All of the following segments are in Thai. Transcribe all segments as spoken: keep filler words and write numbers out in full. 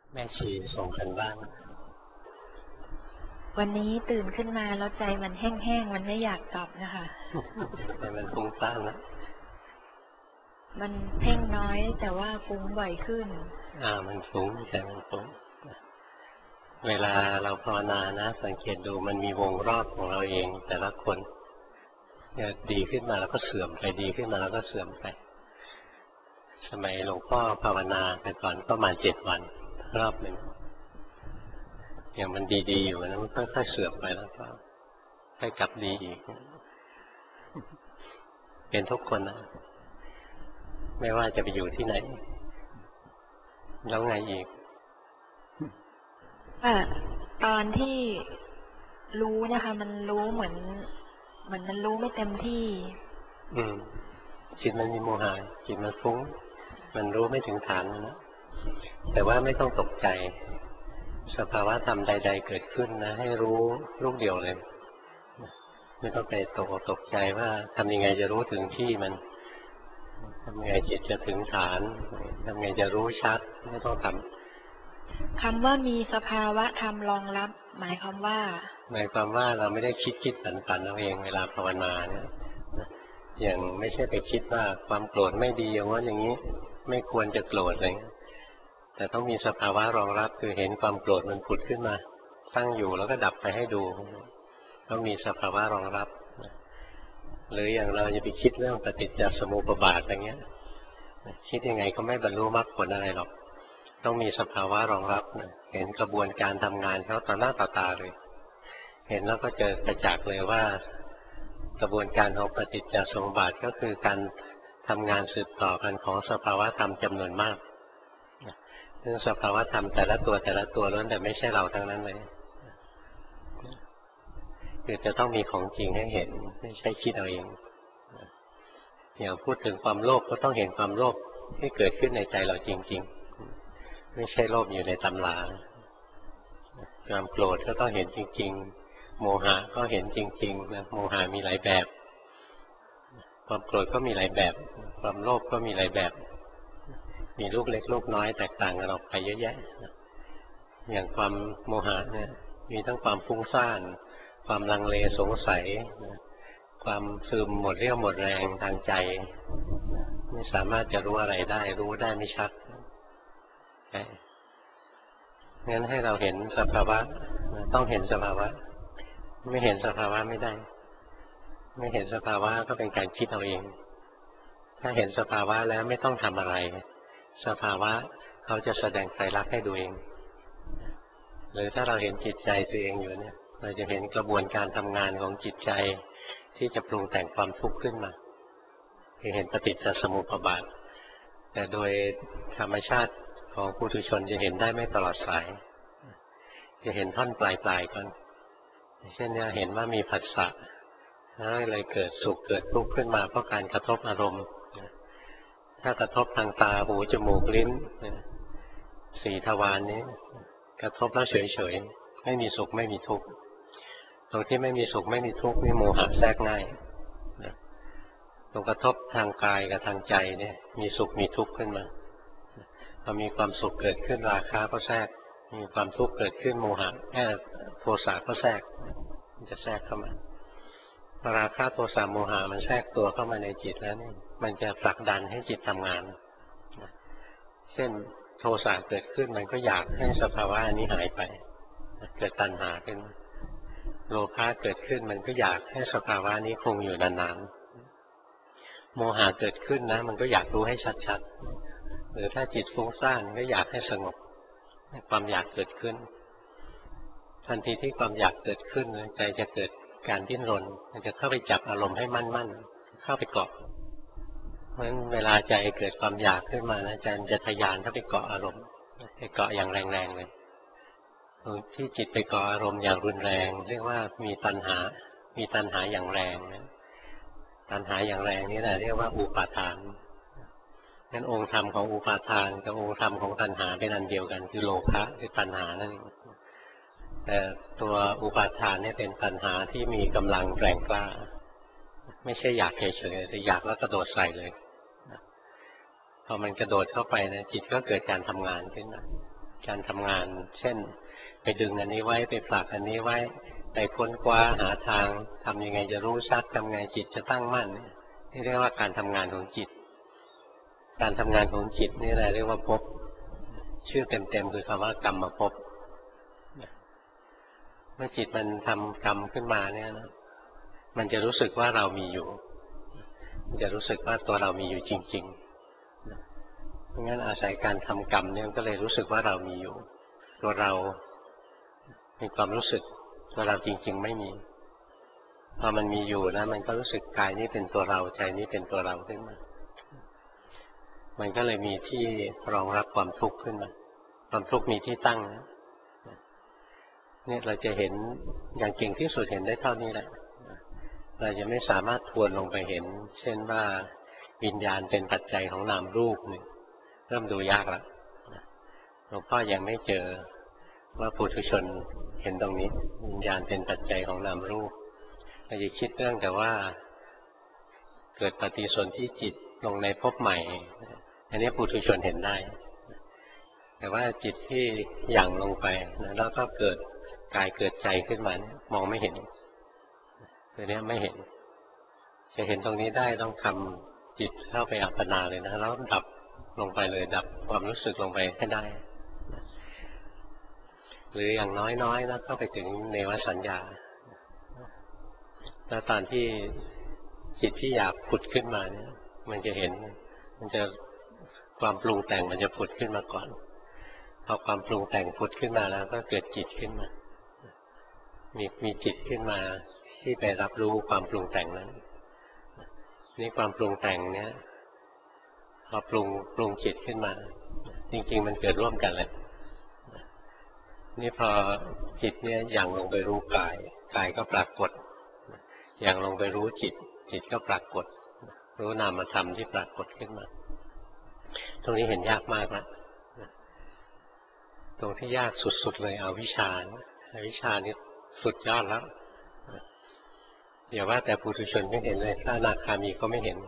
แม่ชีส่งกันบ้างวันนี้ตื่นขึ้นมาแล้วใจมันแห้งๆมันไม่อยากกลับนะคะแต่มันฟุ้งซ่านนะมันเพ่งน้อยแต่ว่าฟุ้งบ่อยขึ้นอ่ามันฟุ้งแต่มันฟุ้งเวลาเราภาวนานะสังเกตดูมันมีวงรอบของเราเองแต่ละคนเนี่ยดีขึ้นมาแล้วก็เสื่อมไปดีขึ้นมาแล้วก็เสื่อมไปสมัยหลวงพ่อภาวนาแต่ก่อนก็มาเจ็ดวันรอบหนึ่งอย่างมันดีๆอยู่นะมันค่อยๆเสื่อมไปแล้วก็ค่อยกลับดีอีกเป็นทุกคนนะไม่ว่าจะไปอยู่ที่ไหนแล้วไงอีกอ่ะตอนที่รู้นะคะมันรู้เหมือนเหมือนมันรู้ไม่เต็มที่อืมจิตมันมีโมหะจิตมันฟุ้งมันรู้ไม่ถึงฐานมันนะแต่ว่าไม่ต้องตกใจสภาวะธรรมใดๆเกิดขึ้นนะให้รู้ลูกเดียวเลยไม่ต้องไปตกตกใจว่าทำยังไงจะรู้ถึงที่มันทำยังไงจิตจะถึงฐานทำยังไงจะรู้ชัดไม่ต้องทำคำว่ามีสภาวะธรรมรองรับ หมายความว่าหมายความว่าเราไม่ได้คิดคิดฝันฝันเอาเองเวลาภาวนาเนี่ยอย่างไม่ใช่ไปคิดว่าความโกรธไม่ดีอย่างว่าอย่างนี้ไม่ควรจะโกรธอะไรแต่ต้องมีสภาวะรองรับคือเห็นความโกรธมันผุดขึ้นมาตั้งอยู่แล้วก็ดับไปให้ดูต้องมีสภาวะรองรับหรืออย่างเราจะไปคิดเรื่องปฏิจจสมุปบาทอย่างเงี้ยคิดยังไงก็ไม่บรรลุมรรคผลอะไรหรอกต้องมีสภาวะรองรับเห็นกระบวนการทำงานเขาต่อหน้าต่อตาเลยเห็นแล้วก็เจอกระจักเลยว่ากระบวนการของปฏิจจสมุปบาทก็คือการทำงานสืบต่อกันของสภาวะธรรมจำนวนมากซึ่งสภาวะธรรมแต่ละตัวแต่ละตัวล้วนแต่ไม่ใช่เราทั้งนั้นเลยคือจะต้องมีของจริงให้เห็นไม่ใช่คิดเอาเองอย่างพูดถึงความโลภก็ต้องเห็นความโลภที่เกิดขึ้นในใจเราจริงๆไม่ใช่โลภอยู่ในตำราความโกรธก็ต้องเห็นจริงๆโมหะก็เห็นจริงๆนะโมหะมีหลายแบบความโกรธก็มีหลายแบบความโลภก็มีหลายแบบมีลูกเล็กลูกน้อยแตกต่างกันออกไปเยอะแยะอย่างความโมหะเนี่ยมีทั้งความฟุ้งซ่านความลังเลสงสัยความซึมหมดเรี่ยวหมดแรงทางใจไม่สามารถจะรู้อะไรได้รู้ได้ไม่ชัดงั้นให้เราเห็นสภาวะต้องเห็นสภาวะไม่เห็นสภาวะไม่ได้ไม่เห็นสภาวะก็เป็นการคิดเอาเองถ้าเห็นสภาวะแล้วไม่ต้องทำอะไรสภาวะเขาจะแสดงไตรลักษณ์ให้ดูเองหรือถ้าเราเห็นจิตใจตัวเองอยู่เนี่ยเราจะเห็นกระบวนการทำงานของจิตใจที่จะปรุงแต่งความทุกข์ขึ้นมาคือเห็นปฏิจจสมุปบาทแต่โดยธรรมชาติของปุถุชนจะเห็นได้ไม่ตลอดสายจะเห็นท่อนปลายๆก่อนเช่นเนี่ยเห็นว่ามีผัสสะแล้วเลยเกิดสุขเกิดทุกข์ขึ้นมาเพราะการกระทบอารมณ์ถ้ากระทบทางตาหูจมูกลิ้นสี่ทวารนี้กระทบแล้วเฉยๆไม่มีสุขไม่มีทุกข์ตรงที่ไม่มีสุขไม่มีทุกข์นี่โมหะแทรกง่ายตรงกระทบทางกายกับทางใจเนี่ยมีสุขมีทุกข์ขึ้นมาพอมีความสุขเกิดขึ้นราคะก็แทรกมีความทุกข์เกิดขึ้นโมหะแอบโทสะก็แทรกมันจะแทรกเข้ามาราคะโทสะโมหะมันแทรกตัวเข้ามาในจิตแล้วนี่มันจะผลักดันให้จิตทำงานเช่นโทสะเกิดขึ้นมันก็อยากให้สภาวะอันนี้หายไปเกิดตัณหาขึ้นโลภะเกิดขึ้นมันก็อยากให้สภาวะนี้คงอยู่นานๆโมหะเกิดขึ้นนะมันก็อยากรู้ให้ชัดๆหรือถ้าจิตฟุ้งซ่านก็อยากให้สงบความอยากเกิดขึ้นทันทีที่ความอยากเกิดขึ้นใจจะเกิดการดิ้นรนมันจะเข้าไปจับอารมณ์ให้มั่นๆเข้าไปเกาะเพราะฉะนั้นเวลาใจเกิดความอยากขึ้นมานะใจมันจะทะยานเข้าไปเกาะอารมณ์ไปเกาะอย่างแรงๆเลยที่จิตไปเกาะอารมณ์อย่างรุนแรงเรียกว่ามีตัณหามีตัณหาอย่างแรงตัณหาอย่างแรงนี่แหละเรียกว่าอุปาทานงั้นองค์ธรรมของอุปาทานกับองค์ธรรมของตัณหาเป็นอันเดียวกันคือโลภะคือตัณหานั่นเองแต่ตัวอุปาทานเนี่ยเป็นตัณหาที่มีกำลังแรงกล้าไม่ใช่อยากเฉยๆแต่อยากแล้วกระโดดใส่เลยพอมันกระโดดเข้าไปนะจิตก็เกิดการทำงานขึ้นมาการทำงานเช่นไปดึงอันนี้ไว้ไปผลักอันนี้ไว้ไปค้นคว้าหาทางทำยังไงจะรู้ชัดทำไงจิตจะตั้งมั่นนี่เรียกว่าการทำงานของจิตการทำงานของจิตนี่แหละเรียกว่าภพชื่อเต็มๆคือคำว่ากรรมภพเมื่อจิตมันทำกรรมขึ้นมาเนี่ยนะมันจะรู้สึกว่าเรามีอยู่มันจะรู้สึกว่าตัวเรามีอยู่จริงๆเพราะงั้นอาศัยการทำกรรมเนี่ยก็เลยรู้สึกว่าเรามีอยู่ตัวเรามีความรู้สึกตัวเราจริงๆไม่มีพอมันมีอยู่นะมันก็รู้สึกกายนี้เป็นตัวเราใจนี้เป็นตัวเราขึ้นมามันก็เลยมีที่รองรับความทุกข์ขึ้นมาความทุกข์มีที่ตั้งเนี่ยเราจะเห็นอย่างเก่งที่สุดเห็นได้เท่านี้แหละเราจะไม่สามารถทวนลงไปเห็นเช่นว่าวิญญาณเป็นปัจจัยของนามรูปเนี่ยเริ่มดูยากแล้วหลวงพ่อยังไม่เจอว่าปุถุชนเห็นตรงนี้วิญญาณเป็นปัจจัยของนามรูปเราจะคิดเรื่องแต่ว่าเกิดปฏิสนธิจิตลงในภพใหม่อันนี้ปุถุชนเห็นได้แต่ว่าจิตที่หยั่งลงไปแล้วก็เกิดกายเกิดใจขึ้นมามองไม่เห็นตัวนี้ไม่เห็นจะเห็นตรงนี้ได้ต้องทำจิตเข้าไปอัปปนาเลยนะแล้วดับลงไปเลยดับความรู้สึกลงไปให้ได้หรืออย่างน้อยๆนะก็ไปถึงเนวสัญญาแล้วตอนที่จิตที่อยากผุดขึ้นมาเนี่ยมันจะเห็นมันจะความปรุงแต่งมันจะผุดขึ้นมาก่อนพอความปรุงแต่งผุดขึ้นมาแล้วก็เกิดจิตขึ้นมามีมีจิตขึ้นมาที่ไปรับรู้ความปรุงแต่งนั้นนี่ความปรุงแต่งเนี้ยพอปรุงปรุงจิตขึ้นมาจริงๆมันเกิดร่วมกันแหละนี่พอจิตเนี่ยอย่างลงไปรู้กายกายก็ปรากฏอย่างลงไปรู้จิตจิตก็ปรากฏรู้นามธรรมที่ปรากฏขึ้นมาตรงนี้เห็นยากมากนะตรงที่ยากสุดๆเลยอวิชชาอวิชชานี่สุดยอดแล้วอย่าว่าแต่ปุถุชนไม่เห็นเลยพระอนาคามีก็ไม่เห็น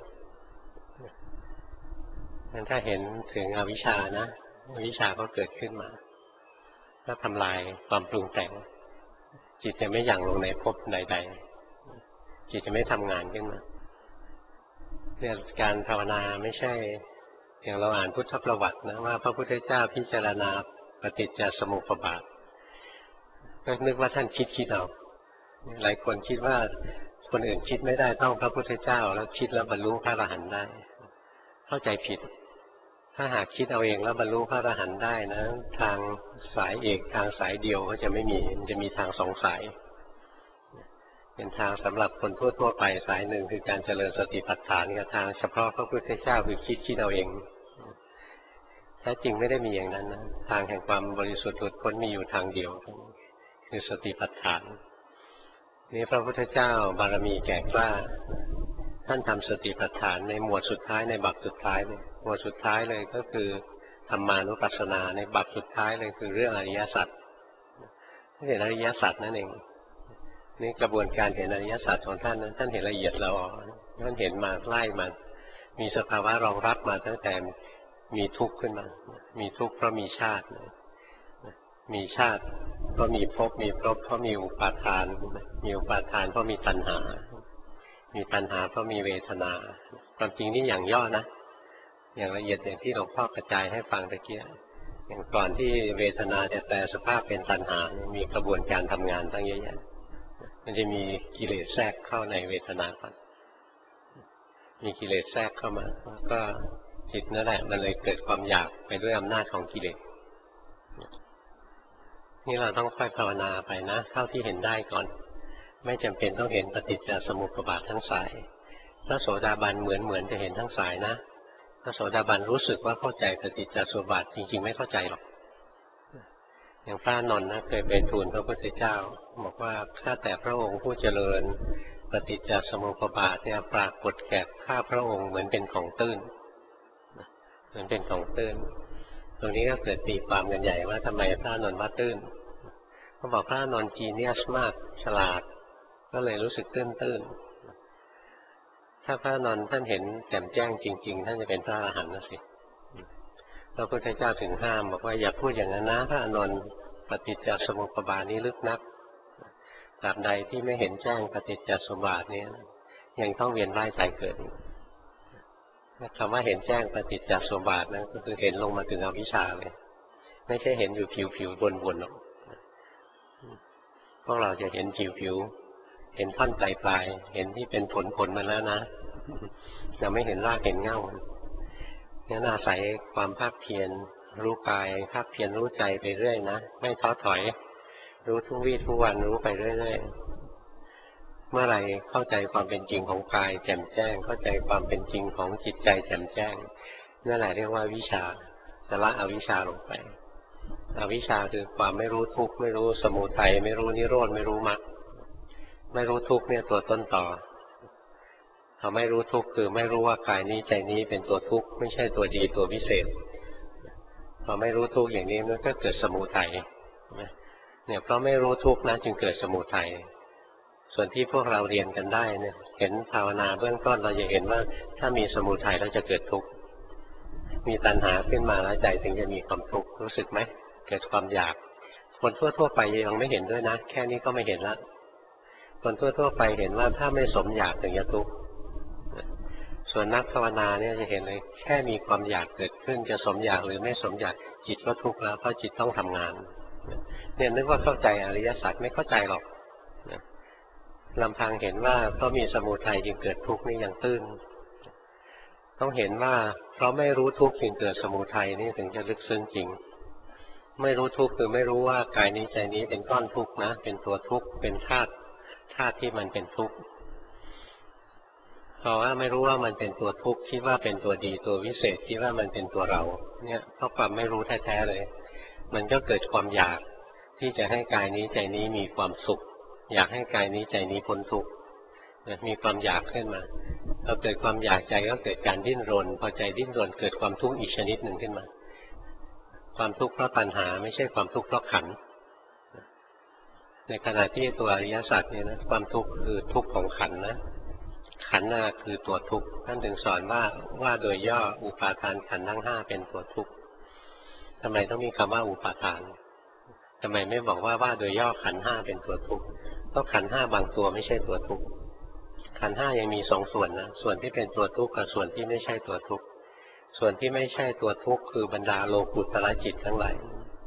งั้นถ้าเห็นถึงอวิชชานะอวิชชาก็เกิดขึ้นมาก็ทำลายความปรุงแต่งจิตจะไม่หยั่งลงในภพใดๆจิตจะไม่ทำงานขึ้นมาเนี่ยการภาวนาไม่ใช่อย่างเราอ่านพุทธประวัตินะว่าพระพุทธเจ้าพิจารณาปฏิจจสมุปบาทก็นึกว่าท่านคิดคิดเอาหลายคนคิดว่าคนอื่นคิดไม่ได้ต้องพระพุทธเจ้าแล้วคิดแล้วบรรลุพระอรหันต์ได้เข้าใจผิดถ้าหากคิดเอาเองแล้วบรรลุพระอรหันต์ได้นะทางสายเอกทางสายเดียวก็จะไม่มีมันจะมีทางสองสายเป็นทางสำหรับคนทั่วๆไปสายหนึ่งคือการเจริญสติปัฏฐานกับทางเฉพาะพระพุทธเจ้าคือคิดคิดเอาเองแท้จริงไม่ได้มีอย่างนั้นนะทางแห่งความบริสุทธิ์หลุดพ้นมีอยู่ทางเดียวคือสติปัฏฐานนี่พระพุทธเจ้าบารมีแก่กล้าท่านทำสติปัฏฐานในหมวดสุดท้ายในบัพสุดท้ายเลยหมวดสุดท้ายเลยก็คือธรรมานุปัสสนาในบัพสุดท้ายเลยคือเรื่องอริยสัจเห็นอริยสัจนั่นเองนี่กระบวนการเห็นอริยสัจของท่านนั้นท่านเห็นละเอียดแล้วท่านเห็นมาไล่มามีสภาวะรองรับมาตั้งแต่มีทุกข์ขึ้นมามีทุกข์เพราะมีชาติมีชาติเพราะมีภพมีภพเพราะมีอุปาทานมีอุปาทานเพราะมีตัณหามีตัณหาเพราะมีเวทนาความจริงนี่อย่างย่อนะอย่างละเอียดอย่างที่หลวงพ่อกระจายให้ฟังตะเกียอย่างก่อนที่เวทนาจะแปลสภาพเป็นตัณหามีกระบวนการทำงานตั้งเยอะแยะมันจะมีกิเลสแทรกเข้าในเวทนาก่อนมีกิเลสแทรกเข้ามาก็จิตนั่นแหละมันเลยเกิดความอยากไปด้วยอำนาจของกิเลสนี่เราต้องค่อยภาวนาไปนะเท่าที่เห็นได้ก่อนไม่จำเป็นต้องเห็นปฏิจจสมุปบาททั้งสายพระโสดาบันเหมือนเหมือนจะเห็นทั้งสายนะพระโสดาบันรู้สึกว่าเข้าใจปฏิจจสมุปบาทจริงๆไม่เข้าใจหรอกอย่างพระนนท์นะเคยไปทูลพระพุทธเจ้าบอกว่าข้าแต่พระองค์ผู้เจริญปฏิจจสมุปบาทเนี่ยปรากฏแก่ข้าพระองค์เหมือนเป็นของตื้นเหมือนเป็นของตื้นตรงนี้ก็เกิดตีความกันใหญ่ว่าทำไมพระนนท์ว่าตื้นเขาบอกพระนนท์จีเนียสมากฉลาดก็เลยรู้สึกตื้นตื้นถ้าพระนนท์ท่านเห็นแจ่มแจ้งจริงๆท่านจะเป็นพระอรหันต์นะสิพระพุทธเจ้าถึงห้ามบอกว่าอย่าพูดอย่างนั้นนะพระอานนท์ปฏิจจสมุปบาทนี้ลึกนักตราบใดที่ไม่เห็นแจ้งปฏิจจสมุปบาทนี้ยังต้องเวียนว่ายตายเกิดคำว่าเห็นแจ้งปฏิจจสมุปบาทนั้นก็คือเห็นลงมาถึงอวิชชาเลยไม่ใช่เห็นอยู่ผิวๆบนๆหรอกพวกเราจะเห็นผิวๆเห็นท่อนปลายๆเห็นที่เป็นผลๆมาแล้วนะจะไม่เห็นรากเห็นเง่างั้นอาศัยความภาคเพียรรู้กายภาคเพียรรู้ใจไปเรื่อยนะไม่ท้อถอยรู้ทุกวี่ทุกวันรู้ไปเรื่อยๆเมื่อไหร่เข้าใจความเป็นจริงของกายแจ่มแจ้งเข้าใจความเป็นจริงของจิตใจแจ่มแจ้งนั่นแหละเรียกว่าวิชาจะละอวิชชาลงไปอวิชชาคือความไม่รู้ทุกข์ไม่รู้สมุทัยไม่รู้นิโรธไม่รู้มรรคไม่รู้ทุกข์เนี่ยตัวต้นต่อเราไม่รู้ทุกข์คือไม่รู้ว่ากายนี้ใจนี้เป็นตัวทุกข์ไม่ใช่ตัวดีตัววิเศษพอไม่รู้ทุกข์อย่างนี้มันก็เกิดสมุทัยเนี่ยเพราะไม่รู้ทุกข์นะจึงเกิดสมุทัยส่วนที่พวกเราเรียนกันได้เนี่ยเห็นภาวนาเบื้องต้นเราจะเห็นว่าถ้ามีสมุทัยเราจะเกิดทุกข์มีตัณหาขึ้นมาแล้วใจถึงจะมีความทุกข์รู้สึกไหมเกิดความอยากคนทั่วๆไปยังไม่เห็นด้วยนะแค่นี้ก็ไม่เห็นละคนทั่วๆไปเห็นว่าถ้าไม่สมอยากถึงจะทุกข์ส่วนนักภาวนาเนี่ยจะเห็นเลยแค่มีความอยากเกิดขึ้นจะสมอยากหรือไม่สมอยากจิตก็ทุกข์แล้วเพราะจิตต้องทำงานเนี่ยนึกว่าเข้าใจอริยสัจไม่เข้าใจหรอกลำพังเห็นว่าเพราะมีสมุทัยจึงเกิดทุกข์นี่ยังตื้นต้องเห็นว่าเพราะไม่รู้ทุกข์จึงเกิดสมุทัยนี่ถึงจะลึกซึ้งจริงไม่รู้ทุกข์คือไม่รู้ว่ากายนี้ใจนี้เป็นก้อนทุกข์นะเป็นตัวทุกข์เป็นธาตุธาตุที่มันเป็นทุกข์เพราะว่าไม่รู้ว่ามันเป็นตัวทุกข์คิดว่าเป็นตัวดีตัววิเศษคิดว่ามันเป็นตัวเราเนี่ยเพราะความไม่รู้แท้ๆเลยมันก็เกิดความอยากที่จะให้กายนี้ใจนี้มีความสุขอยากให้กายนี้ใจนี้พ้นทุกข์มีความอยากขึ้นมาพอเกิดความอยากใจก็เกิดการดิ้นรนพอใจดิ้นรนเกิดความทุกข์อีกชนิดหนึ่งขึ้นมาความทุกข์เพราะตัณหาไม่ใช่ความทุกข์เพราะขันธ์ในขณะที่ตัวอริยสัจเนี่ยนะความทุกข์คือทุกข์ของขันธ์นะขันธ์น่ะคือตัวทุกข์ท่านถึงสอนว่าว่าโดยย่ออุปาทานขันธ์ทั้งห้าเป็นตัวทุกข์ทำไมต้องมีคำว่าอุปาทานทำไมไม่บอกว่าว่าโดยย่อขันธ์ห้าเป็นตัวทุกข์เพราะขันธ์ห้าบางตัวไม่ใช่ตัวทุกข์ขันธ์ห้ายังมีสองส่วนนะส่วนที่เป็นตัวทุกข์กับส่วนที่ไม่ใช่ตัวทุกข์ส่วนที่ไม่ใช่ตัวทุกข์คือบรรดาโลกุตระจิตทั้งหลาย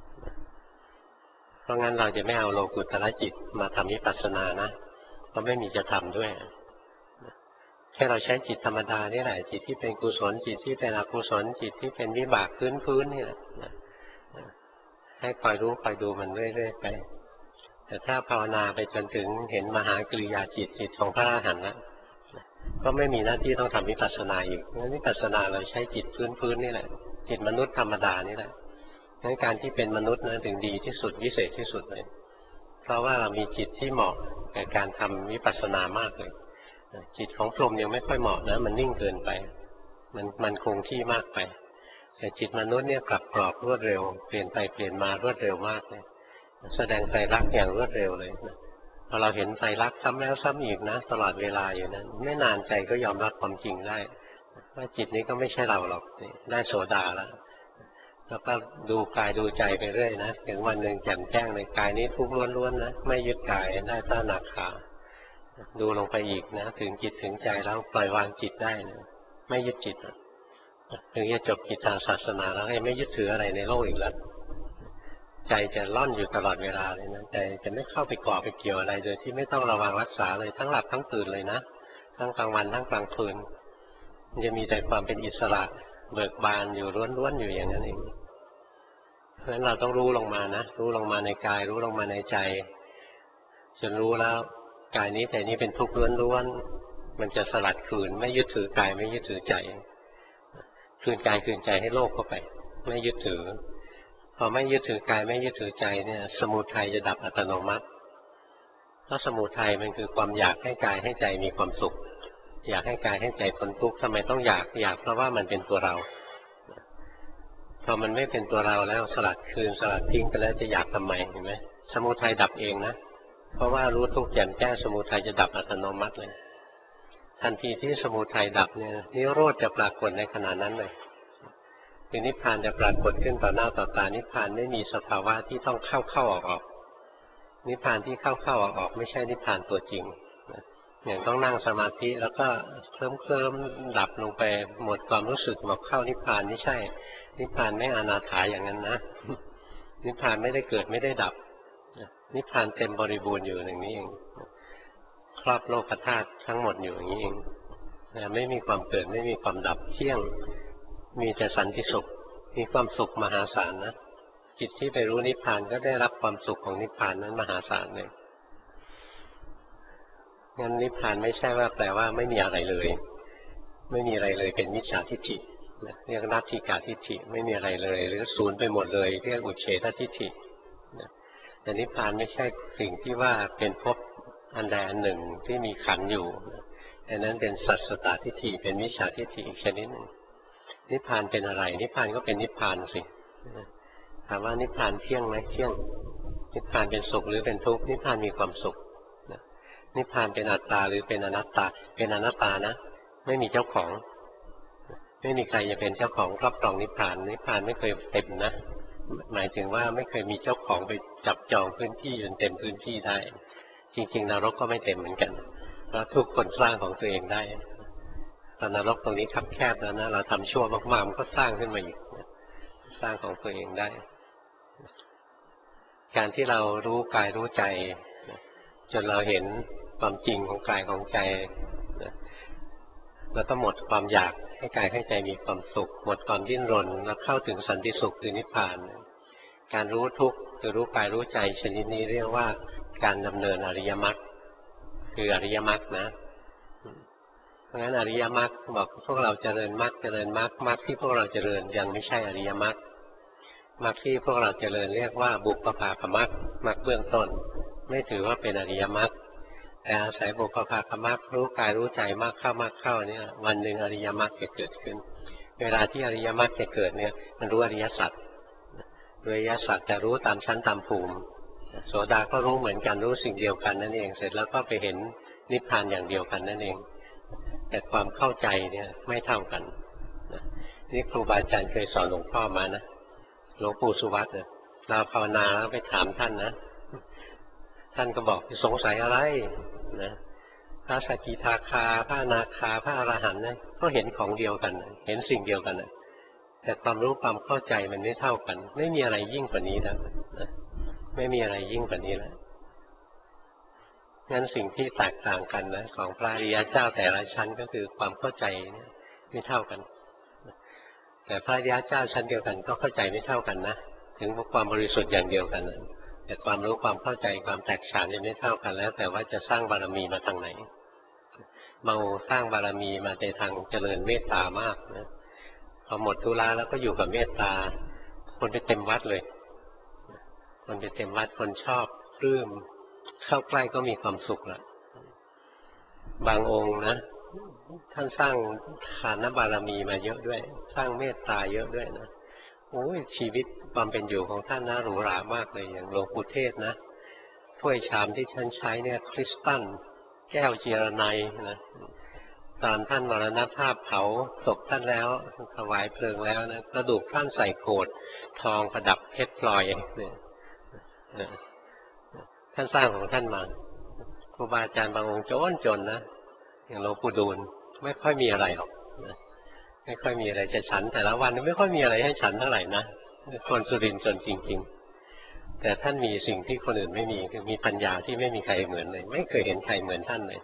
เพราะงั้นเราจะไม่เอาโลกุตระจิตมาทำวิปัสสนานะเพราะไม่มีจะทำด้วยแค่เราใช้จิตธรรมดานี่แหละจิตที่เป็นกุศลจิตที่เป็นอกุศลจิตที่เป็นวิบากพื้นๆนี่แหละให้คอยรู้คอยดูมันเรื่อยๆไปแต่ถ้าภาวนาไปจนถึงเห็นมหากริยาจิตจิตของพระอรหันต์แล้วก็ไม่มีหน้าที่ต้องทำวิปัสสนาอีกงั้นวิปัสสนาเราใช้จิตพื้นๆนี่แหละจิตมนุษย์ธรรมดานี่แหละงั้นการที่เป็นมนุษย์นะถึงดีที่สุดวิเศษที่สุดเลยเพราะว่าเรามีจิตที่เหมาะกับการทำวิปัสสนามากเลยจิตของพรหมยังไม่ค่อยเหมาะนะมันนิ่งเกินไปมันมันคงที่มากไปแต่จิตมนุษย์เนี่ยกลับกรอบรวดเร็วเปลี่ยนไปเปลี่ยนมารวดเร็วมากเลยแสดงไตรลักษณ์อย่างรวดเร็วเลยนะพอเราเห็นไตรลักษณ์ซ้ำแล้วซ้ำอีกนะตลอดเวลาอยู่นั้นไม่นานใจก็ยอมรับความจริงได้ว่าจิตนี้ก็ไม่ใช่เราหรอกได้โสดาแล้วแล้วก็ดูกายดูใจไปเรื่อยนะถึงวันหนึ่งแจ่มแจ้งเลยกายนี้ทุกข์ล้วนๆนะไม่ยึดกายได้พระอนาคาดูลงไปอีกนะถึงจิตถึงใจแล้วปล่อยวางจิตได้นะไม่ยึดจิตถึงจะจบกิจทางศาสนาแล้วให้ไม่ยึดถืออะไรในโลกอีกแล้วใจจะล่อนอยู่ตลอดเวลาเลยนะใจจะไม่เข้าไปเกาะไปเกี่ยวอะไรโดยที่ไม่ต้องระวังรักษาเลยทั้งหลับทั้งตื่นเลยนะทั้งกลางวันทั้งกลางคืนจะมีแต่ความเป็นอิสระเบิกบานอยู่ล้วนๆอยู่อย่างนั้นเองเพราะฉะนั้นเราต้องรู้ลงมานะรู้ลงมาในกายรู้ลงมาในใจจนรู้แล้วกายนี้ใจนี้เป็นทุกข์ล้วนๆมันจะสลัดคืนไม่ยึดถือกายไม่ยึดถือใจคืนกายคืนใจให้โลกเข้าไปไม่ยึดถือพอไม่ยึดถือกายไม่ยึดถือใจเนี่ยสมุทัยจะดับอัตโนมัติเพราะสมุทัยมันคือความอยากให้กายให้ใจมีความสุขอยากให้กายให้ใจพ้นทุกข์ทำไมต้องอยากอยากเพราะว่ามันเป็นตัวเราพอมันไม่เป็นตัวเราแล้วสลัดคืนสลัดทิ้งไปแล้วจะอยากทำไมเห็นไหมสมุทัยดับเองนะเพราะว่ารู้ทุกข์แจ่มแจ้งสมุทัยจะดับอัตโนมัติเลยทันทีที่สมุทัยดับเนี่ยนิโรธจะปรากฏในขณะนั้นเลยคือนิพพานจะปรากฏขึ้นต่อหน้าต่อตานิพพานไม่มีสภาวะที่ต้องเข้าเข้าออกออกนิพพานที่เข้าเข้าออกออกไม่ใช่นิพพานตัวจริงอย่างต้องนั่งสมาธิแล้วก็เคลิ้มเคลิ้มดับลงไปหมดความรู้สึกบอกเข้านิพพานไม่ใช่นิพพานไม่อนาถาอย่างนั้นนะนิพพานไม่ได้เกิดไม่ได้ดับนิพพานเต็มบริบูรณ์อยู่อย่างนี้เองครอบโลกธาตุทั้งหมดอยู่อย่างนี้เองไม่มีความเกิดไม่มีความดับเที่ยงมีแต่สันติสุขมีความสุขมหาศาลนะจิตที่ไปรู้นิพพานก็ได้รับความสุขของนิพพานนั้นมหาศาลเลยงั้นนิพพานไม่ใช่ว่าแปลว่าไม่มีอะไรเลยไม่มีอะไรเลยเป็นมิจฉาทิฏฐิเรียกนัตถิกาทิฏฐิไม่มีอะไรเลยหรือศูนย์ไปหมดเลยเรียกอุเฉททิฏฐิแต่นิพพานไม่ใช่สิ่งที่ว่าเป็นภพอันใดอันหนึ่งที่มีขันธ์อยู่อันนั้นเป็นสัตสตทิฏฐิเป็นมิจฉาทิฏฐิอีกชนิดหนึ่งนิพพานเป็นอะไรนิพพานก็เป็นนิพพานสิถามว่านิพพานเที่ยงไหมเที่ยงนิพพานเป็นสุขหรือเป็นทุกข์นิพพานมีความสุขนิพพานเป็นอัตตาหรือเป็นอนัตตาเป็นอนัตตานะไม่มีเจ้าของไม่มีใครจะเป็นเจ้าของครอบครองนิพพานนิพพานไม่เคยเต็มนะหมายถึงว่าไม่เคยมีเจ้าของไปจับจองพื้นที่จนเต็มพื้นที่ได้จริงๆนรกก็ไม่เต็มเหมือนกันเพราะทุกคนสร้างของตัวเองได้ตอนนรกตรงนี้คับแคบแล้วนะเราทำชั่วมากๆมันก็สร้างขึ้นมาอีกสร้างของตัวเองได้การที่เรารู้กายรู้ใจจนเราเห็นความจริงของกายของใจแล้วก็หมดความอยากให้กายให้ใจมีความสุขหมดความดิ้นรนแล้วเข้าถึงสันติสุขคือนิพพานการรู้ทุกข์คือรู้กายรู้ใจชนิดนี้เรียกว่าการดำเนินอริยมรรคคืออริยมรรคนะเพราะฉะนั้นอริยมรรคบอกพวกเราเจริญมรรคเจริญมรรคมรรคที่พวกเราเจริญยังไม่ใช่อริยมรรคมรรคที่พวกเราเจริญเรียกว่าบุพภาคมรรคมรรคเบื้องต้นไม่ถือว่าเป็นอริยมรรคแต่อาศัยบุพภาคมรรครู้กายรู้ใจมากเข้ามากเข้าเนี่ยวันหนึ่งอริยมรรคจะเกิดขึ้นเวลาที่อริยมรรคจะเกิดเนี่ยมันรู้อริยสัจอริยสัจจะรู้ตามชั้นตามภูมิโสดาก็รู้เหมือนกันรู้สิ่งเดียวกันนั่นเองเสร็จแล้วก็ไปเห็นนิพพานอย่างเดียวกันนั่นเองแต่ความเข้าใจเนี่ยไม่เท่ากันนี่ครูบาอาจารย์เคยสอนหลวงพ่อมานะหลวงปู่สุวัตเนี่ยเราภาวนาแล้วไปถามท่านนะท่านก็บอกสงสัยอะไรนะพระสกิทาคาพระอนาคาพระอรหันต์นะก็เห็นของเดียวกันเห็นสิ่งเดียวกันนะแต่ความรู้ความเข้าใจมันไม่เท่ากันไม่มีอะไรยิ่งกว่านี้แล้วนะไม่มีอะไรยิ่งกว่านี้แล้วงั้นสิ่งที่แตกต่างกันนะของพระอริยเจ้าแต่ละชั้นก็คือความเข้าใจไม่เท่ากันแต่พระอริยเจ้าชั้นเดียวกันก็เข้าใจไม่เท่ากันนะถึงความบริสุทธิ์อย่างเดียวกันนะแต่ความรู้ความเข้าใจความแตกฉานยังไม่เท่ากันแล้วแต่ว่าจะสร้างบารมีมาทางไหนบางสร้างบารมีมาในทางเจริญเมตตามากนะพอหมดธุระแล้วก็อยู่กับเมตตาคนไปเต็มวัดเลยคนไปเต็มวัดคนชอบปลื้มเข้าใกล้ก็มีความสุขละบางองค์นะท่านสร้างทานบารมีมาเยอะด้วยสร้างเมตตาเยอะด้วยนะโอ้ยชีวิตความเป็นอยู่ของท่านน่าหรูหรามากเลยอย่างหลวงปู่เทศนะถ้วยชามที่ท่านใช้เนี่ยคริสตัลแก้วเจรไนนะตอนท่านมรณภาพเผาศพท่านแล้วถวายเพลิงแล้วนะกระดูกท่านใส่โกฐทองประดับเพชรพลอยเนี่ยท่านสร้างของท่านมาครูบาอาจารย์บางองค์จนจนนะอย่างหลวงปู่ดูลไม่ค่อยมีอะไรหรอกนะไม่ค่อยมีอะไรจะฉันแต่ละวันไม่ค่อยมีอะไรให้ฉันเท่าไหร่นะคนสุรินทร์จนจริงๆแต่ท่านมีสิ่งที่คนอื่นไม่มีคือมีปัญญาที่ไม่มีใครเหมือนเลยไม่เคยเห็นใครเหมือนท่านเลย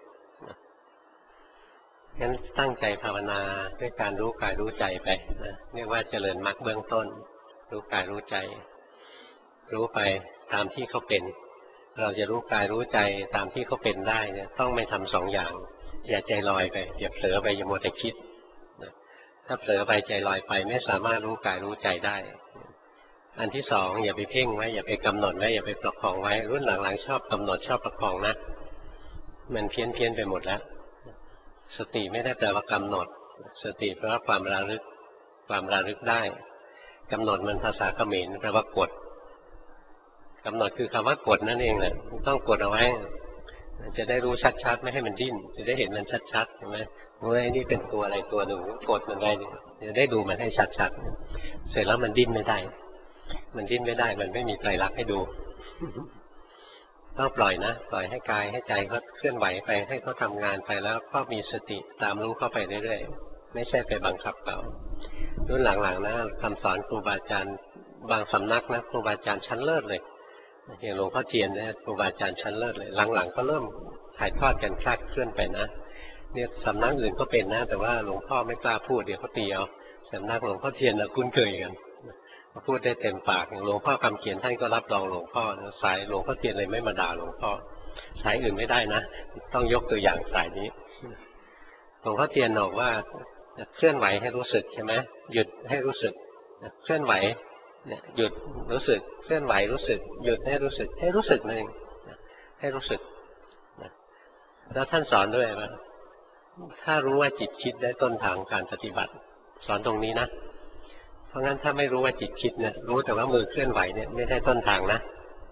งั้นตั้งใจภาวนาด้วยการรู้กายรู้ใจไปนะเรียกว่าเจริญมรรคเบื้องต้นรู้กายรู้ใจรู้ไปตามที่เขาเป็นเราจะรู้กายรู้ใจตามที่เขาเป็นได้เนี่ยต้องไม่ทำสองอย่างอย่าใจลอยไปอย่าเผลอไปอย่ามัวแต่คิดถ้าเผลอไปใจลอยไปไม่สามารถรู้กายรู้ใจได้อันที่สองอย่าไปเพ่งไว้อย่าไปกำหนดไว้อย่าไปประคองไว้รุ่นหลังๆชอบกำหนดชอบประคองนะมันเพี้ยนเพี้ยนไปหมดแล้วสติไม่ได้แปลว่ากำหนดสติแปลว่าความระลึกความระลึกได้กำหนดมันภาษาเขมรแปลว่ากดกำหนดคือคำว่ากดนั่นเองแหละต้องกดเอาไว้จะได้รู้ชัดๆไม่ให้มันดิ้นจะได้เห็นมันชัดๆใช่ไหมว่าไอ้นี่เป็นตัวอะไรตัวหนึ่งกดมันไว้จะได้ดูมันให้ชัดๆเสร็จแล้วมันดิ้นไม่ได้มันดิ้นไม่ได้มันไม่มีไตรลักษณ์ให้ดูต้องปล่อยนะปล่อยให้กายให้ใจเขาเคลื่อนไหวไปให้เขาทำงานไปแล้วก็มีสติตามรู้เข้าไปเรื่อยๆไม่ใช่ไปบังคับเขารุ่นหลังๆนะคำสอนครูบาอาจารย์บางสำนักนะครูบาอาจารย์ชั้นเลิศเลยอย่างหลวงพ่อเทียนเนี่ยครูบาอาจารย์ชั้นเลิศเลยหลังๆก็เริ่มถ่ายทอดกันคลาดเคลื่อนไปนะเนี่ยสำนักอื่นก็เป็นนะแต่ว่าหลวงพ่อไม่กล้าพูดเดี๋ยวเขาตีเอาสำนักหลวงพ่อเทียนเราคุ้นเคยกันพูดได้เต็มปากอย่างหลวงพ่อคำเขียนท่านก็รับรองหลวงพ่อสายหลวงพ่อเทียนเลยไม่มาด่าหลวงพ่อสายอื่นไม่ได้นะต้องยกตัวอย่างสายนี้หลวงพ่อเทียนบอกว่าเคลื่อนไหวให้รู้สึกใช่ไหมหยุดให้รู้สึกเคลื่อนไหวเนี่ยหยุดรู้สึกเคลื่อนไหวรู้สึกหยุดให้รู้สึกให้รู้สึกนั่นเองให้รู้สึกแล้วท่านสอนด้วยว่าถ้ารู้ว่าจิตคิดได้ต้นทางการปฏิบัติสอนตรงนี้นะเพราะงั้นถ้าไม่รู้ว่าจิตคิดเนี่ยรู้แต่ว่ามือเคลื่อนไหวเนี่ยไม่ได้ต้นทางนะ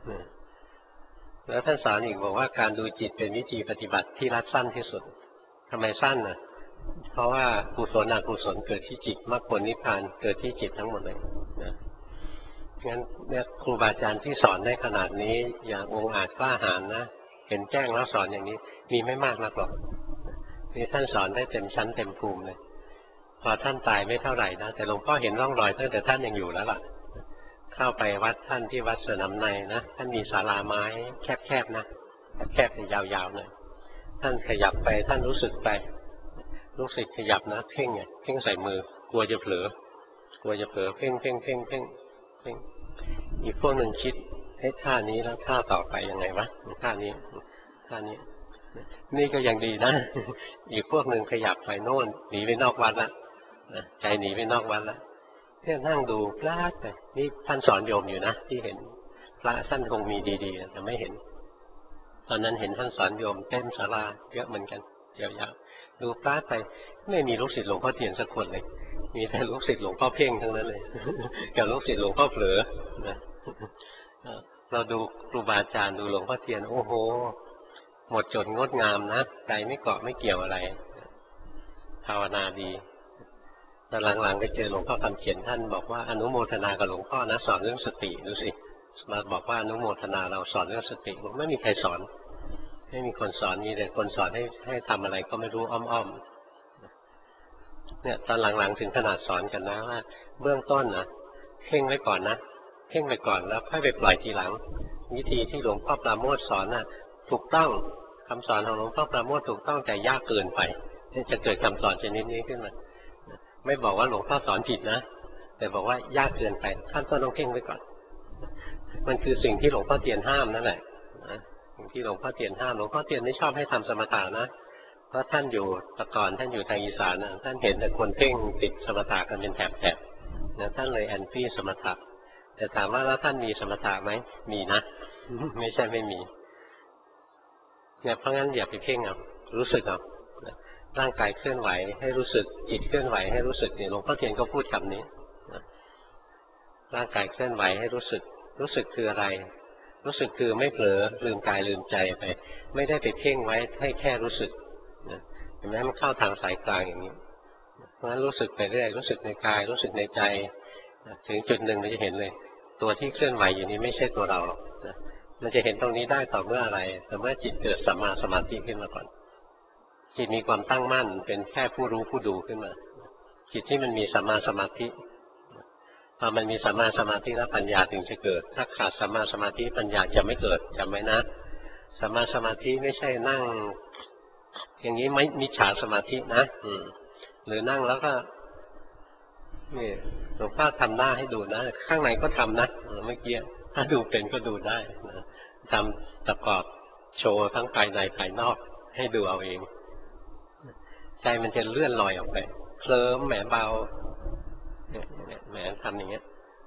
แล้วท่านสอนอีกบอกว่าการดูจิตเป็นวิธีปฏิบัติที่รัดสั้นที่สุดทำไมสั้นน่ะเพราะว่ากุศลอกุศลเกิดที่จิตมรรคผลนิพพานเกิดที่จิตทั้งหมดเลยนะงั้นเนี่ยครูบาอาจารย์ที่สอนได้ขนาดนี้อย่างองค์อาจกล้าหาญนะเห็นแจ้งแล้วสอนอย่างนี้มีไม่มากนักหรอกนี่ท่านสอนได้เต็มชั้นเต็มภูมิเลยพอท่านตายไม่เท่าไหร่นะแต่หลวงพ่อเห็นร่องรอยตั้งแต่ท่านยังอยู่แล้วล่ะเข้าไปวัดท่านที่วัดสนามในนะท่านมีศาลาไม้แคบๆนะแคบๆยาวๆหน่อยท่านขยับไปท่านรู้สึกไปรู้สึกขยับนะเพ่งไงเพ่งใส่มือกลัวจะเผลอกลัวจะเผลอเพ่งเพ่งเพ่งเพ่งเพ่งอีกพวกหนึ่งคิดให้ท่านี้แล้วท่าต่อไปยังไงวะท่านี้ท่านี้นี่ก็ยังดีนะอีกพวกหนึ่งขยับไปโน่นหนีไปนอกวัดละใจหนีไปนอกวัดละเนี่ยนั่งดูพลาดไปนี่ท่านสอนโยมอยู่นะที่เห็นพระท่านคงมีดีๆแต่ไม่เห็นตอนนั้นเห็นท่านสอนโยมเต็มศาลาเยอะเหมือนกันยาวๆดูพลาดไปไม่มีลูกศิษย์หลวงพ่อเทียนสักคนเลยมีแต่ลูกศิษย์หลวงพ่อเพ่งทั้งนั้นเลยกับลูกศิษย์หลวงพ่อเผลอนะเราดูครูบาอาจารย์ดูหลวงพ่อเทียนโอ้โหหมดจดงดงามนะใจไม่เกาะไม่เกี่ยวอะไรภาวนาดีแต่หลังๆไปเจอหลวงพ่อคำเขียนท่านบอกว่าอนุโมทนากับหลวงพ่อนะสอนเรื่องสติดูสิมาบอกว่าอนุโมทนาเราสอนเรื่องสติบอกไม่มีใครสอนไม่มีคนสอนมีแต่คนสอนให้ให้ทำอะไรก็ไม่รู้อ้อมๆเนี่ยตอนหลังๆถึงขนาดสอนกันนะว่าเบื้องต้นนะเพ่งไว้ก่อนนะเพ่งไปก่อนแล้วค่อยไปปล่อยทีหลังวิธีที่หลวงพ่อปราโมทย์สอนน่ะถูกต้องคำสอนของหลวงพ่อปราโมทย์ถูกต้องแต่ยากเกินไปที่จะเกิดคำสอนชนิดนี้ขึ้นมาไม่บอกว่าหลวงพ่อสอนผิดนะแต่บอกว่ายากเกินไปขั้นต้นต้องเพ่งไว้ก่อนมันคือสิ่งที่หลวงพ่อเทียนห้ามนั่นแหละสิ่งที่หลวงพ่อเทียนห้ามหลวงพ่อเทียนไม่ชอบให้ทำสมถะนะเพราะท่านอยู่แต่ก่อนท่านอยู่ทางอีสานนะท่านเห็นแต่คนเพ่งติดสมถะกันเป็นแถบๆนะท่านเลยแอนตี้สมถะแต่ถามว่าแล้วท่านมีสมถะไหมมีนะไม่ใช่ไม่มีเนี่ยเพราะงั้นอย่าไปเพ่งเอารู้สึกเอาร่างกายเคลื่อนไหวให้รู้สึกจิตเคลื่อนไหวให้รู้สึกเนี่ยหลวงพ่อเทียนก็พูดคำนี้ร่างกายเคลื่อนไหวให้รู้สึกรู้สึกคืออะไรรู้สึกคือไม่เผลอลืมกายลืมใจไปไม่ได้ไปเพ่งไว้ให้แค่รู้สึกเห็นไหมมันเข้าทางสายกลางอย่างนี้เพราะฉะนั้นรู้สึกไปเรื่อยรู้สึกในกายรู้สึกในใจถึงจุดหนึ่งมันจะเห็นเลยตัวที่เคลื่อนไหวอยู่นี้ไม่ใช่ตัวเราหรอกมันจะเห็นตรงนี้ได้ต่อเมื่ออะไรต่อเมื่อจิตเกิดสัมมาสมาธิขึ้นมาก่อนจิตมีความตั้งมั่นเป็นแค่ผู้รู้ผู้ดูขึ้นมาจิตที่มันมีสัมมาสมาธิพอมันมีสัมมาสมาธิแล้วปัญญาถึงจะเกิดถ้าขาดสัมมาสมาธิปัญญาจะไม่เกิดจำไว้นะสัมมาสมาธิไม่ใช่นั่งอย่างนี้ไม่มิจฉาสมาธินะอืมหรือนั่งแล้วก็นี่หลวงพ่อทำหน้าให้ดูนะข้างในก็ทำนะเมื่อกี้ถ้าดูเป็นก็ดูได้นะทำประกอบโชว์ทั้งภายในภายนอกให้ดูเอาเองใจมันจะเลื่อนลอยออกไปเคลิ้มแหมเบาแหมทำอย่างเงี้ย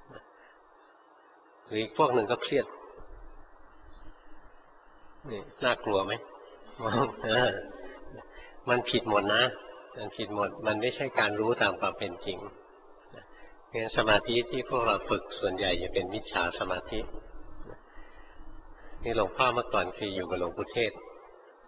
หรืออีกพวกหนึ่งก็เครียดนี่น่ากลัวไหมมันผิดหมดนะมันผิดหมดมันไม่ใช่การรู้ตามความเป็นจริงงั้นสมาธิที่พวกเราฝึกส่วนใหญ่จะเป็นมิจฉาสมาธินี่หลวงพ่อเมื่อก่อนเคยอยู่กับหลวงปู่เทศ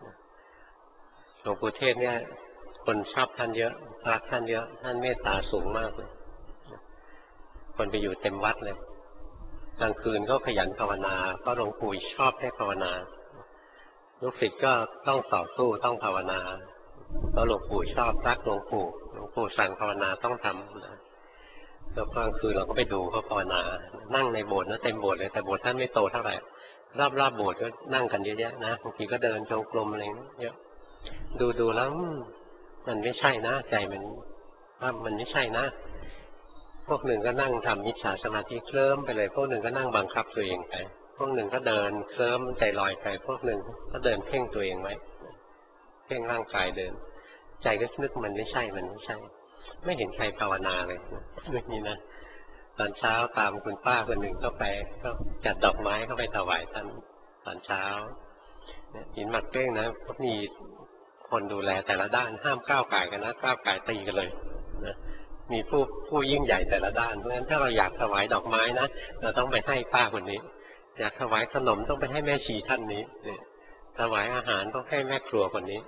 หลวงปู่เทศเนี่ยคนชอบท่านเยอะรักท่านเยอะท่านเมตตาสูงมากเลยคนไปอยู่เต็มวัดเลยกลางคืนก็ขยันภาวนาเพราะหลวงปู่ชอบให้ภาวนาลูกศิษย์ก็ต้องต่อสู้ต้องภาวนาเพราะหลวงปู่ชอบรักหลวงปู่หลวงปู่สั่งภาวนาต้องทำแล้วกลางคืนเราก็ไปดูเขาภาวนานั่งในโบสถ์นะเต็มโบสถ์เลยแต่โบสถ์ท่านไม่โตเท่าไหร่รอบๆโบสถ์ก็นั่งกันเยอะแยะนะบางทีก็เดินจงกรมอะไรเยอะดูดูแล้วมันไม่ใช่นะใจมันว่ามันไม่ใช่นะพวกหนึ่งก็นั่งทำมิจฉาสมาธิเคลิ้มไปเลยพวกหนึ่งก็นั่งบังคับตัวเองไปพวกหนึ่งก็เดินเคลิ้มใจลอยไปพวกหนึ่งก็เดินเพ่งตัวเองไว้เพ่งร่างกายเดินใจก็นึกมันไม่ใช่มันไม่ใช่ไม่เห็นใครภาวนาเลยเรื่องนี้นะตอนเช้าตามคุณป้าคนหนึ่งก็ไปก็จัดดอกไม้เข้าไปถวายท่านตอนเช้าหินหมักเป้งนะก็มีคนดูแลแต่ละด้านห้ามก้าวไก่กันนะก้าวไก่ตีกันเลยนะมีผู้ผู้ยิ่งใหญ่แต่ละด้านเพราะฉะนั้นถ้าเราอยากถวายดอกไม้นะเราต้องไปให้ป้าคนนี้อยากถวายขนมต้องไปให้แม่ชีท่านนี้ถวายอาหารต้องให้แม่ครัวคนนี้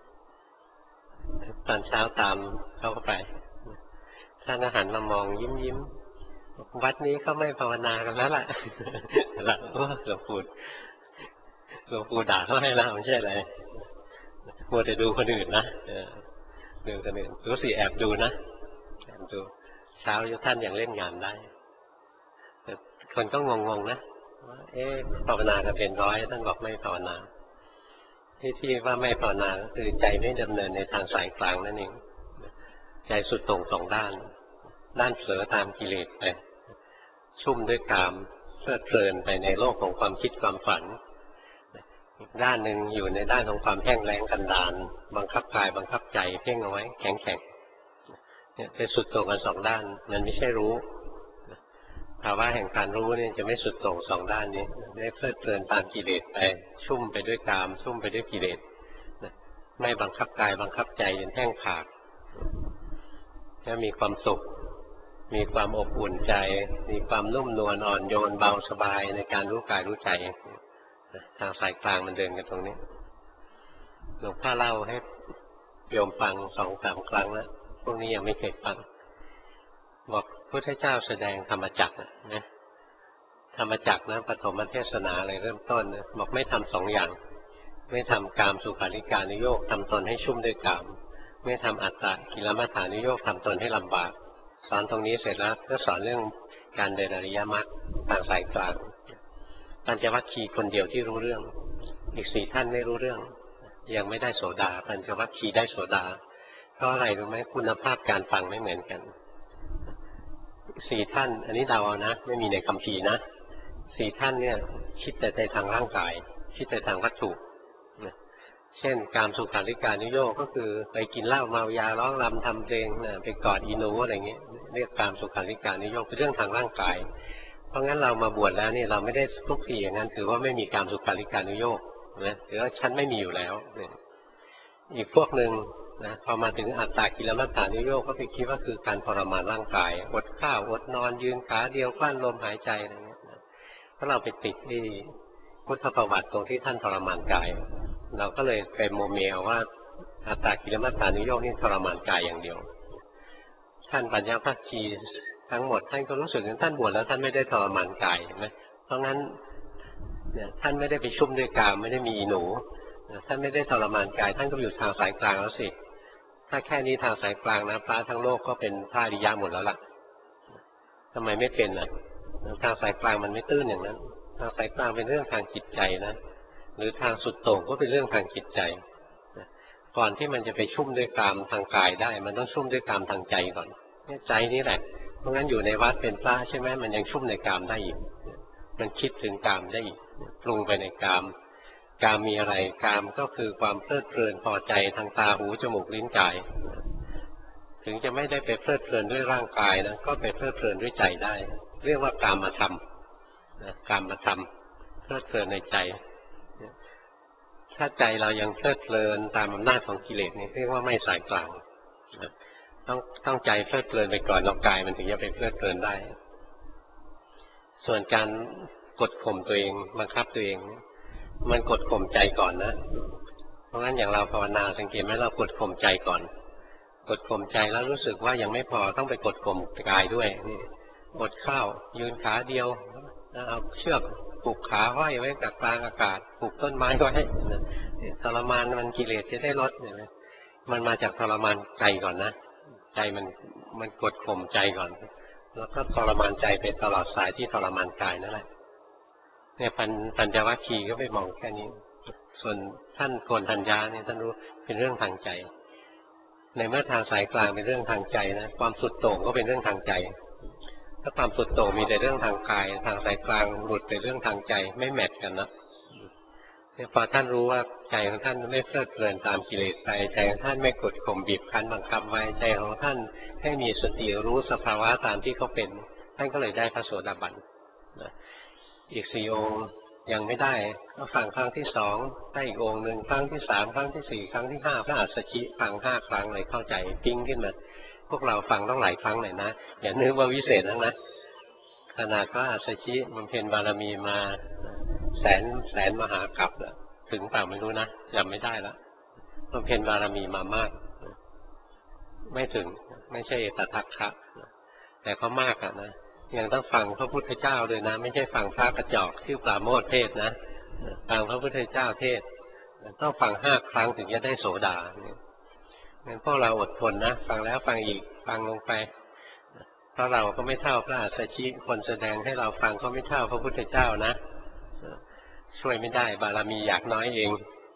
ตอนเช้าตามเข้าไปท่านอาหารมามองยิ้มยิ้มวัดนี้เขาไม่ภาวนากันแล้วล่ะหลังว่าหลวงปู่หลวงปู่ด่าเขาให้แล้วไม่ใช่อะไรมัวแต่ดูคนอื่นนะดูคนอื่นรู้สิแอบดูนะแอบดูเช้าท่านยังเล่นงานได้แต่คนก็งงๆนะว่าเอ๊ะภาวนากันเป็นร้อยท่านบอกไม่ภาวนาที่ที่ว่าไม่ภาวนาคือใจไม่ดำเนินในทางสายกลางนั่นเองใจสุดโต่งสองด้านด้านเผลอตามกิเลสไปชุ่มด้วยกามเพลิดเพลินไปในโลกของความคิดความฝันอีกด้านหนึ่งอยู่ในด้านของความแห้งแล้งกันดารบังคับกายบังคับใจเพ่งเอาไว้แข็งแข็งเนี่ยเป็นสุดโต่งกันสองด้านมันไม่ใช่รู้ภาวะแห่งการรู้เนี่ยจะไม่สุดโต่งสองด้านนี้ได้เพลิดเพลินตามกิเลสไปชุ่มไปด้วยกามชุ่มไปด้วยกิเลสไม่บังคับกายบังคับใจจนแห้งผากจะมีความสุขมีความอบอุ่นใจมีความนุ่มนวลอ่อนโยนเบาสบายในการรู้กายรู้ใจทางสายกลางมันเดินกันตรงนี้หลวงพ่อเล่าให้โยมฟังสองสามครั้งแล้วพวกนี้ยังไม่เคยฟังบอกพุทธเจ้าแสดงธรรมจักรนะธรรมจักรนะปฐมเทศนาอะไรเริ่มต้นนะบอกไม่ทำสองอย่างไม่ทำกามสุขาริการนิโยคทำตนให้ชุ่มด้วยกามไม่ทำอัตตะกิลมัฏฐานิโยคทำตนให้ลำบากสอนตรงนี้เสร็จแล้วก็สอนเรื่องการเดินอริยมรรคทางสายกลางปัญจวัคคีย์คนเดียวที่รู้เรื่องอีกสี่ท่านไม่รู้เรื่องยังไม่ได้โสดาปัญจวัคคีย์ได้โสดาเพราะอะไรรู้ไหมคุณภาพการฟังไม่เหมือนกันสี่ท่านอันนี้เดาเอานะไม่มีในคัมภีร์นะสี่ท่านเนี่ยคิดแต่ในทางร่างกายคิดแต่ทางวัตถุเช่นกามสุขาริการนิโยคก็คือไปกินเหล้าเมายาร้องรำทำเพลงไปกอดอีนูอะไรเงี้ยเรียกกามสุขาริการนิโยคเป็นเรื่องทางร่างกายเพราะงั้นเรามาบวชแล้วนี่เราไม่ได้ทุกทีอย่างนั้นถือว่าไม่มีกามสุขาริการนิโยคนะถือว่าฉันไม่มีอยู่แล้วอีกพวกหนึ่งนะพอมาถึงอัตตากิลมัฏฐานิโยคก็ไปคิดว่าคือการทรมานร่างกายอดข้าวอดนอนยืนขาเดียวกลั้นลมหายใจอะไรเงี้ยเพราะเราไปติดที่พุทธประวัติตรงที่ท่านทรมานกายเราก็เลยไปโมเมลว่าอัตตากิลมัฏฐานิโยคนี่ทรมานกายอย่างเดียวท่านปัญญวัคคีย์ทั้งหมดท่านก็รู้สึกว่าท่านบวชแล้วท่านไม่ได้ทรมานกายนะเพราะงั้นเนี่ยท่านไม่ได้ไปชุ่มด้วยกามไม่ได้มีอีหนูท่านไม่ได้ทรมานกายท่านก็อยู่ทางสายกลางแล้วสิถ้าแค่นี้ทางสายกลางนะพระทั้งโลกก็เป็นพระอริยะหมดแล้วล่ะทำไมไม่เป็นล่ะทางสายกลางมันไม่ตื้นอย่างนั้นทางสายกลางเป็นเรื่องทางจิตใจนะหรือทางสุดโต่งก็เป็นเรื่องทางจิตใจก่อนที่มันจะไปชุ่มด้วยกามทางกายได้มันต้องชุ่มด้วยกามทางใจก่อนใจนี่แหละเพราะงั้นอยู่ในวัดเป็นพระใช่ไหมมันยังชุ่มในกามได้อีกมันคิดถึงกามได้อีกปรุงไปในกามกามมีอะไรกามก็คือความเพลิดเพลินพอใจทางตาหูจมูกลิ้นกายถึงจะไม่ได้ไปเพลิดเพลินด้วยร่างกายนะก็ไปเพลิดเพลินด้วยใจได้เรียกว่ากามธรรมกามธรรมเพลิดเพลินในใจถ้าใจเรายังเพลิดเพลินตามอำนาจของกิเลสนี่เรียกว่าไม่สายกลางต้องต้องใจเพลิดเพลินไปก่อนแล้วกายมันถึงจะไปเพลิดเพลินได้ส่วนการกดข่มตัวเองบังคับตัวเองมันกดข่มใจก่อนนะราะงั้นอย่างเราภาวนาสังเกตไหมเรากดข่มใจก่อนกดข่มใจแล้วรู้สึกว่ายังไม่พอต้องไปกดข่มกายด้วยนี่อดข้าวยืนขาเดียวเอาเชือกผูกขาห้อยไว้กับกลางอากาศผูกต้นไม้ไว้ทรมานมันกิเลสจะได้ลดเนี่ยมันมาจากทรมานใจก่อนนะใจมันมันกดข่มใจก่อนแล้วก็ทรมานใจไปตลอดสายที่ทรมานกายนั่นแหละเนี่ยปัญปัญจวัคคีย์ก็ไปมองแค่นี้ส่วนท่านโกนทัญญาเนี่ยท่านรู้เป็นเรื่องทางใจในเมื่อทางสายกลางเป็นเรื่องทางใจนะความสุดโต่งก็เป็นเรื่องทางใจถ้าความสุดโต่งมีแต่เรื่องทางกายทางสายกลางหลุดไปเรื่องทางใจไม่แมทกันนะเนี่ยพอท่านรู้ว่าใจของท่านไม่เพลิดเพลินตามกิเลสไปใจของท่านไม่กดข่มบีบคั้นบังคับไว้ใจของท่านให้มีสติรู้สภาวะตามที่เขาเป็นท่านก็เลยได้พระโสดาบันอีกสี่องค์ยังไม่ได้ก็ฟังครั้งที่สองได้อีกองค์หนึ่งครั้งที่สามครั้งที่สี่ครั้งที่ห้าพระอัสสชิฟังห้าครั้งเลยเข้าใจปิ้งขึ้นมาพวกเราฟังต้องหลายครั้งเลยนะอย่านึกว่าวิเศษนะนะขนาดพระอัสสชิมันเป็นบารมีมาแสนแสนมหากรัปแล้วถึงเปล่าไม่รู้นะจำไม่ได้แล้วมันเป็นบารมีมามากไม่ถึงไม่ใช่ตถาคตแต่ก็มากอะนะยังต้องฟังพระพุทธเจ้าด้วยนะไม่ใช่ฟังพระกระจอกที่ปราโมทย์เทศนะฟังพระพุทธเจ้าเทศต้องฟังห้าครั้งถึงจะได้โสดางั้นพวกเราอดทนนะฟังแล้วฟังอีกฟังลงไปเพราะเราก็ไม่เท่าพระอัสสชิคนแสดงให้เราฟังก็ไม่เท่าพระพุทธเจ้านะช่วยไม่ได้บารมีอยากน้อยเอง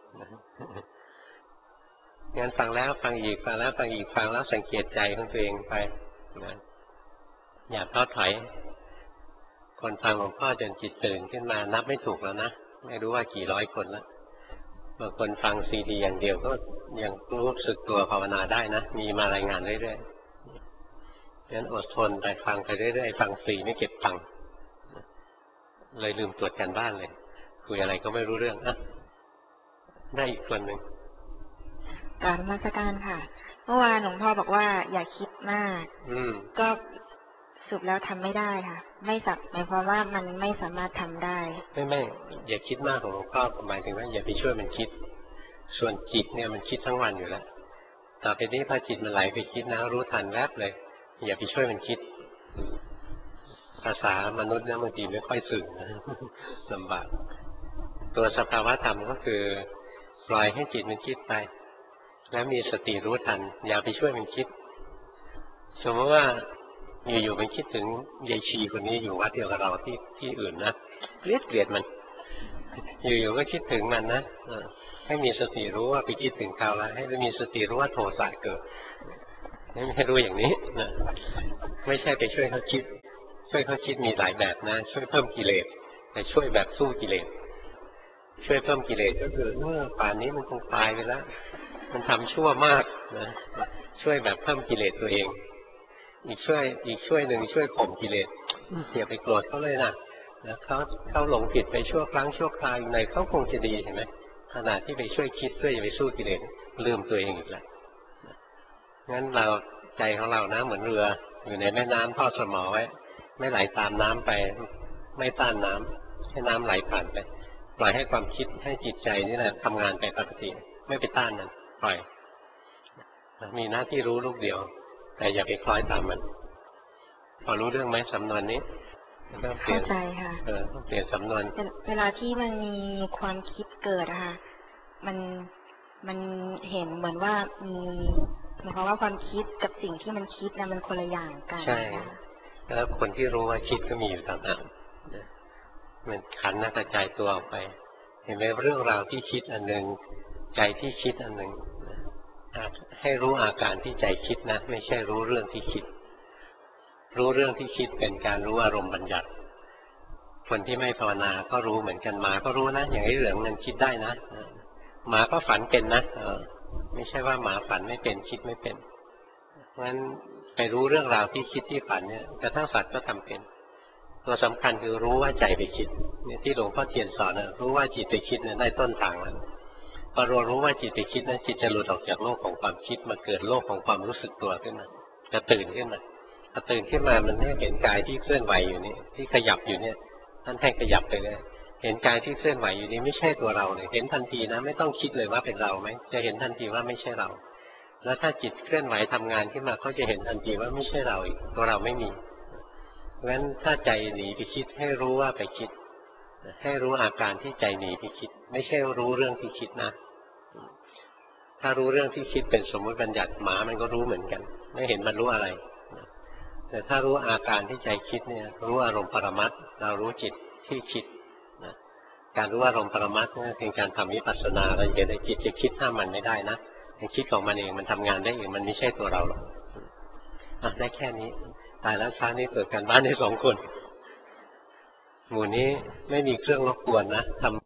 งั้นฟังแล้วฟังอีกฟังแล้วฟังอีกฟังแล้วสังเกตใจของตัวเองไปนะอย่าท้อถอยคนฟังหลวงพ่อจนจิตตื่นขึ้นมานับไม่ถูกแล้วนะไม่รู้ว่ากี่ร้อยคนแล้วบางคนฟังซีดีอย่างเดียวก็ยังรู้สึกตัวภาวนาได้นะมีมารายงานเรื่อยๆงั้นอดทนไปฟังไปเรื่อยๆฟังฟรีไม่เก็บตังค์เลยลืมตรวจการบ้านเลยคุยอะไรก็ไม่รู้เรื่องอ่ะได้อีกคนหนึ่งการนมัสการค่ะเมื่อวานหลวงพ่อบอกว่าอย่าคิดมากอืมก็สรุปแล้วทำไม่ได้ค่ะไม่สับหมายความว่ามันไม่สามารถทำได้ไม่ไม่อย่าคิดมากของหลวงพ่อหมายถึงว่าอย่าไปช่วยมันคิดส่วนจิตเนี่ยมันคิดทั้งวันอยู่แล้วต่อไปนี้พอจิตมันไหลไปคิดนะรู้ทันแวบเลยอย่าไปช่วยมันคิดภาษามนุษย์เนี่ยบางทีไม่ค่อยสื่อนะลำบากตัวสภาวะธรรมก็คือปล่อยให้จิตมันคิดไปแล้วมีสติรู้ทันอย่าไปช่วยมันคิดสมมติว่าอยู่ๆมันคิดถึงยายชีคนนี้อยู่วัดเดียวกับเราที่ที่อื่นนะเกลียดเกลียดมันอยู่ๆก็คิดถึงมันนะให้มีสติรู้ว่าไปคิดถึงเขาแล้วให้มีสติรู้ว่าโทสะเกิดให้รู้อย่างนี้นะไม่ใช่ไปช่วยเขาคิดช่วยเขาคิดมีหลายแบบนะช่วยเพิ่มกิเลสแต่ช่วยแบบสู้กิเลสช่วยเพิ่มกิเลสก็คือเมื่อป่านนี้มันคงตายไปแล้วมันทำชั่วมากนะช่วยแบบเพิ่มกิเลสตัวเองอีกช่วยอีกช่วยหนึ่งช่วยข่มกิเลสอย่าไปโกรธเขาเลยนะนะเขาเขาหลงผิดไปชั่วครั้งชั่วคราวอยู่ในเขาคงจะดีเห็นไหมขณะที่ไปช่วยคิดเพื่อจะไปสู้กิเลสลืมตัวเองอีกแล้วงั้นเราใจของเรานะเหมือนเรืออยู่ในแม่น้ำทอดสมอไว้ไม่ไหลตามน้ำไปไม่ต้านน้ำให้น้ำไหลผ่านไปปล่อยให้ความคิดให้จิตใจนี่แหละทำงานไปปกติไม่ไปต้านมันปล่อยมีหน้าที่รู้ลูกเดียวแต่อย่าไปคล้อยตามมันพอรู้เรื่องไหมสำนวนนี้ต้องเปลี่ยนเข้าใจค่ะเออต้องเปลี่ยนสำนวนเวลาที่มันมีความคิดเกิดอะค่ะมันมันเห็นเหมือนว่ามีหมายความว่าความคิดกับสิ่งที่มันคิดนะมันคนละอย่างกันใช่แล้วคนที่รู้ว่าคิดก็มีอยู่ต่างหากมันขันธ์กระจายตัวออกไปเห็นไหมเรื่องราวที่คิดอันหนึ่งใจที่คิดอันหนึ่งให้รู้อาการที่ใจคิดนะไม่ใช่รู้เรื่องที่คิดรู้เรื่องที่คิดเป็นการรู้อารมณ์บัญญัติคนที่ไม่ภาวนาก็รู้เหมือนกันหมาก็รู้นะอย่างไอ้เหลืองมันคิดได้นะหมาก็ฝันเป็นนะเออไม่ใช่ว่าหมาฝันไม่เป็นคิดไม่เป็นเพราะฉะนั้นไปรู้เรื่องราวที่คิดที่ฝันเนี่ยกระทั่งสัตว์ก็ทำเป็นตัวสำคัญคือรู้ว่าใจไปคิดเนี่ยที่หลวงพ่อเทียนสอนนะรู้ว่าจิตไปคิดเนี่ยได้ต้นทางแล้วพอเรารู้ว่าจิตไปคิดนะจิตจะหลุดออกจากโลกของความคิดมาเกิดโลกของความรู้สึกตัวขึ้นมาจะตื่นขึ้นมาพอตื่นขึ้นมามันเห็นกายที่เคลื่อนไหวอยู่นี่ที่ขยับอยู่เนี่ยท่านให้ขยับไปเลยเห็นกายที่เคลื่อนไหวอยู่นี้ไม่ใช่ตัวเราเลยเห็นทันทีนะไม่ต้องคิดเลยว่าเป็นเราไหมจะเห็นทันทีว่าไม่ใช่เราแล้วถ้าจิตเคลื่อนไหวทำงานขึ้นมาเขาจะเห็นทันทีว่าไม่ใช่เราอีกตัวเราไม่มีเพราะฉะนั้นถ้าใจหนีไปคิดให้รู้ว่าไปคิดให้รู้อาการที่ใจหนีไปคิดไม่ใช่รู้เรื่องที่คิดนะถ้ารู้เรื่องที่คิดเป็นสมมติบัญญัติหมามันก็รู้เหมือนกันไม่เห็นมันรู้อะไรแต่ถ้ารู้อาการที่ใจคิดเนี่ยรู้อารมณ์ปรมัตถ์เรารู้จิตที่คิดนะการรู้อารมณ์ปรมัตถ์นี่เป็นการทำวิปัสสนาเราเห็นในจิตจะคิดห้ามมันไม่ได้นะมันคิดของมันเองมันทำงานได้เองมันไม่ใช่ตัวเราหรอกอ่ะได้แค่นี้ตายแล้วเช้านี้เปิดการบ้านให้สองคนหมู่นี้ไม่มีเครื่องรบกวนนะทำ